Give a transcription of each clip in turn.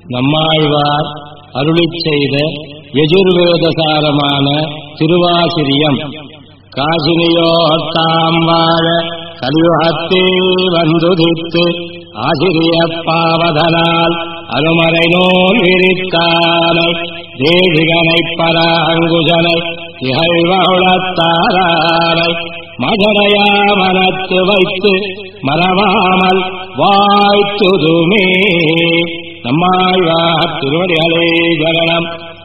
நம்மாழ்வார் அருளிச் செய்த யஜுர்வேதசாரமான திருவாசிரியம். காசினியோர்த்தாம் வாழ கலியுகத்தே வந்துதித்து ஆசிரியப்பாவதனால் அருமறை நூல் விரித்தானை தேசிகனைப் பராங்குஜனை திகழ்வளத்தாரானை மதரையா மனத்து வைத்து மறவாமல் வாழ்த்துதுமே. நம்மாழ்வார் திருவடிகளே சரணம்.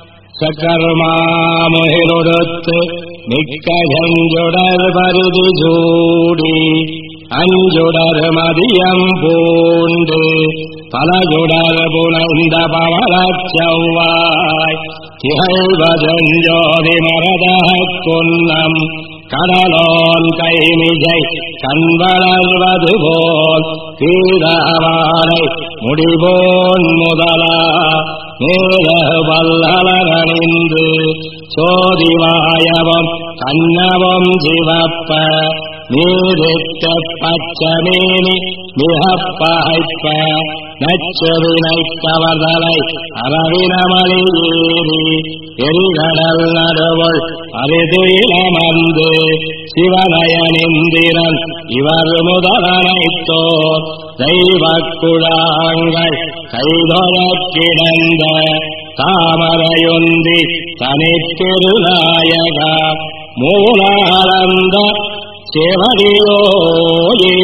சக்கர்மாமுகிலொடுத்து மிக்க செஞ்சுடர் பருதி சூடி அஞ்சுடர் மதியம் பூண்டு பலசுடர் புனைந்த பவளச் செவ்வாய் திகழ்வதஞ்சோதி மரதக் குன்னம் கடலோன் கைமிசை கண்வளர்வது போல் தீரவாரை முடிபோன் முதலா மேல வல்லலரணிந்து சோதிவாயவம் கண்ணவம் சிவப்ப நீரிட்ட பச்சமேனி மிகப்பகைப்ப நச்சுவினை கவர்தலை அரவினமலி ஏறி எரிகடல் நடுவுள் அரிதுயிலமர்ந்து சிவனயனிந்திரன் இவர் முதலனைத்தோர் தெய்வக் குழாங்கள் கைதொழக் கிடந்த தாமரையுந்தி தனித்திருநாயக மூலந்த சேவடியோயே.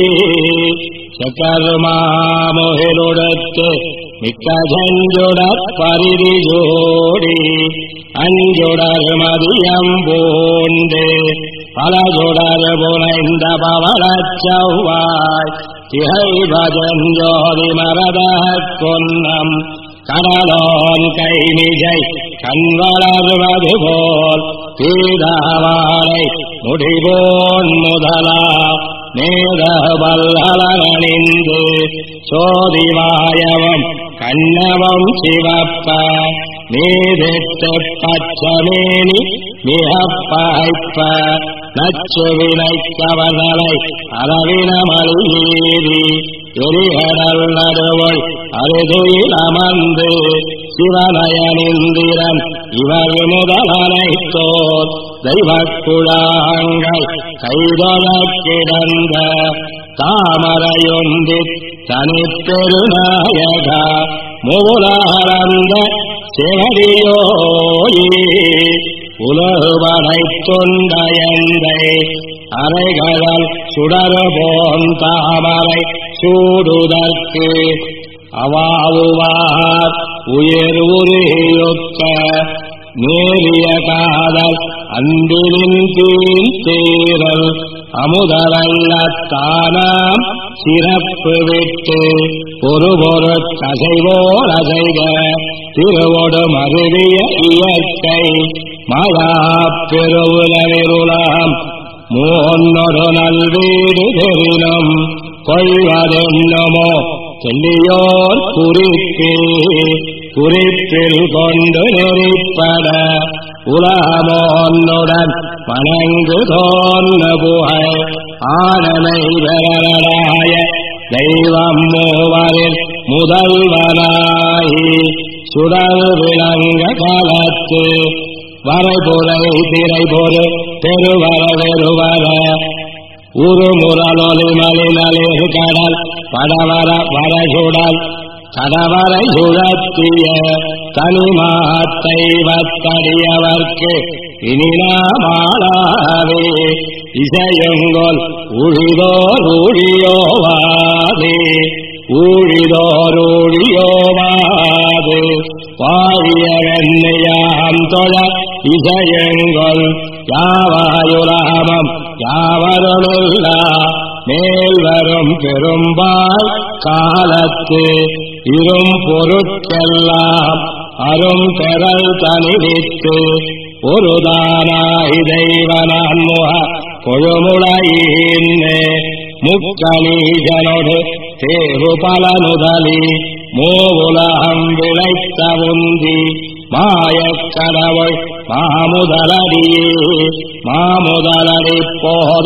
சக்கர்மாமுகிலொடுத்து மிக்க செஞ்சுடற் பரிதி ஜோடி அஞ்சுடர் மதியம் பூண்டு பலசுடர் புனைந்த பவளச் செவ்வாய் திகழ்வதஞ்சோதி மரதக் குன்னம் கடலோன் கைமிசை கண்வளர்வது போல் தீரவாரை முடிபோன் முதலா மேத வல்லலரணிந்து சோதிவாயவம் கண்ணவம் சிவப்ப நீரிட்டு பச்சமேனி மிகப்பகைப்ப நச்சுவினை கவர்தலை அரவினமலி ஏறி எரிகடல் நடுவுள் அரிதுயிலமர்ந்து சிவனயனிந்திரன் இவர் முதலனைத்தோர் தெய்வக் குழாங்கள் கைதொழக் கிடந்த தாமரையொந்தி தனிப்பெருநாயக மூலந்த செவடியோயே. உலகுவனை தொண்டயந்தை அரைகடல் சுடர்போன் தாமரை சூடுதற்கு அவாவுவார் உயிர் உரியொக்க நேரிய காதல் அன்பினின் தீர்த்தேரல் அமுதவல்லத்தானாம் சிறப்பு விட்டு ஒரு கசைவோர் அசைக திருவொடு மருவிய இயற்கை மகா பெருவுலவிருளாம் மூன்னொரு நல்வீடு தெரினும் கொள்வதென்னமோ தெல்லியோர் குறிப்பில் கொண்டு நெறிப்பட உலகமோன்னுடன் வணங்கு தோன்ன புகழ் ஆனனை பெறராய தெய்வம் மூவரில் முதல்வனாயி சுடல் விளங்க காலத்து வரைபுரை திரைபொரு பெருவர வெறுவர உருமுரலொலி மலினலிர் கடல் படவர வரசுடல் கடவரை சுழத்திய தனிமாத்தைவத்தடியவர்க்கு இனினாமாளாவே இசையுங்கொல் ஊழிதோர் ஊழியோவாதே ஊழிதோரூழியோவாது வாழிய வெண்ணையாம் தொழ இசையுங்கொல் யாவாயுலகமம் யாவருளா மேல்வரும் பெரும்பால் காலத்து இரும் பொருட்கெல்லாம் அரும் பெறல் தனிவித்து ஒருதானாய் தெய்வனான்முக கொழுமுளையின்னே முக்கணீசனொடு தேவு பலனுதலி மூவுலகம் விளைத்த உந்தி மாயக்கடவுள் மாமுதலடியே மாமுதலடி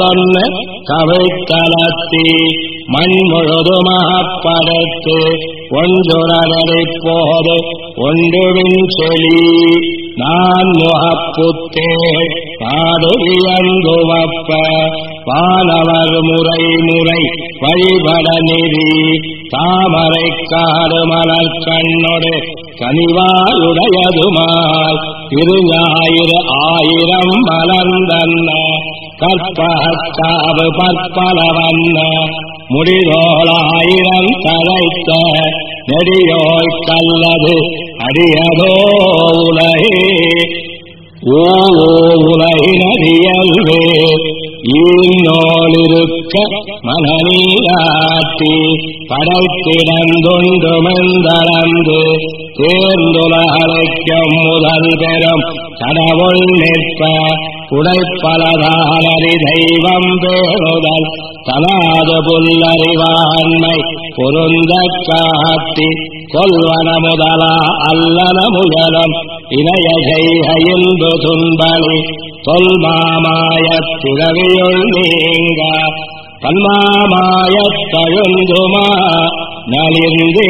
போதொன்னு கவிழ்த்தலத்தி மண் முழுதுமாப்படைத்து ஒன்றுரடி போது ஒன்றுவின் செலி நான் முகப்புத்தே பாடுவியந்துவப்ப வானவர் முறை முறை வழிபட நெறி தாமரை காடு மலர் கண்ணொடு கனிவாயுடையதுமாய் திருஞாயிறு ஆயிரம் மலர்ந்தன்ன கற்பகாவு பற்பலவன்ன முடிதோளாயிரம் தலைத்த நெடியோய் கல்லது அடியதோ உலகே ஓ உலகினறியல்வே ஈனோளிருக்க மனநீராட்டி படைத்திடந்தொன்று மெந்தளந்து தேர்ந்துலகலைக்கும் முதல் பெறும் கடவுள் நிற்ப உடைப்பலதானறி தெய்வம் பேணுதல் தலாது புல்லறிவாண்மை பொருந்த காட்டி கொல்வன முதலா அல்லன முயலும் இணைய செய்கையின்பு துன்பலி தொல்மாமாயத் திரவியுள் நீங்க பன்மாமாயத் தழுந்துமா நலிந்தே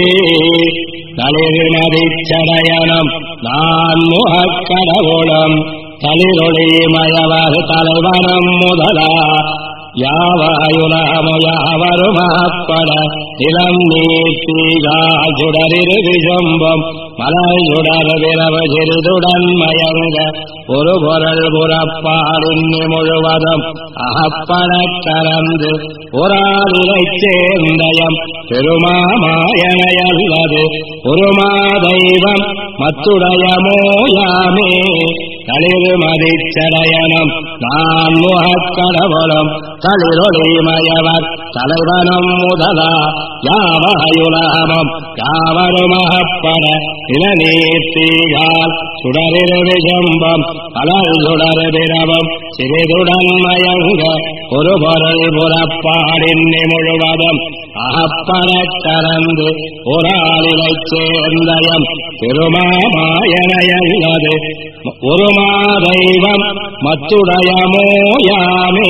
நளிர்மதிச்சடையனம் நான் முகக்கடவுளும் தளிரொளி மயவர் தலைவனம் முதலா யாவாயுலகமு யாவருமாப்பட நிலம் நீத்தீகால் சுடரிரு விசும்பும் மலர் சுடர் விரவு சிறிதுடன் மயங்க ஒரு பொருள் புறப்பாடின்னி முழுவதும் அகப்படக் கலந்து ஒராளிலைச் சேர்ந்தயம் பெருமாமாயனையல்லது ஒருமா தெய்வம் மத்துடையமோயாமே தளிர்மதிச்சடையனம் நான் முகக்கடவுளும் தளிரொளிமயவர் தலைவனம் முதலா யாவயுலகமும் யாவருமகப்பட இளநீர்த்தீகால் சுடரிரு விசும்பம் அலர் சுடர் விரவும் சிறிதுடன் மயங்க ஒரு பொருள் புறப்பாடின்னி முழுவதும் அகப்படக் கலந்து ஒராளிலைச் சேர்ந்தயம் பெருமாமாயனையல்லது ஒருமா தெய்வம் மத்துடையமோயாமே.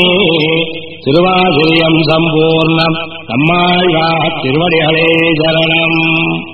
திருவாதிரியம் சம்பூர்ணம். நம்மாழ்வார் திருவடிகளே சரணம்.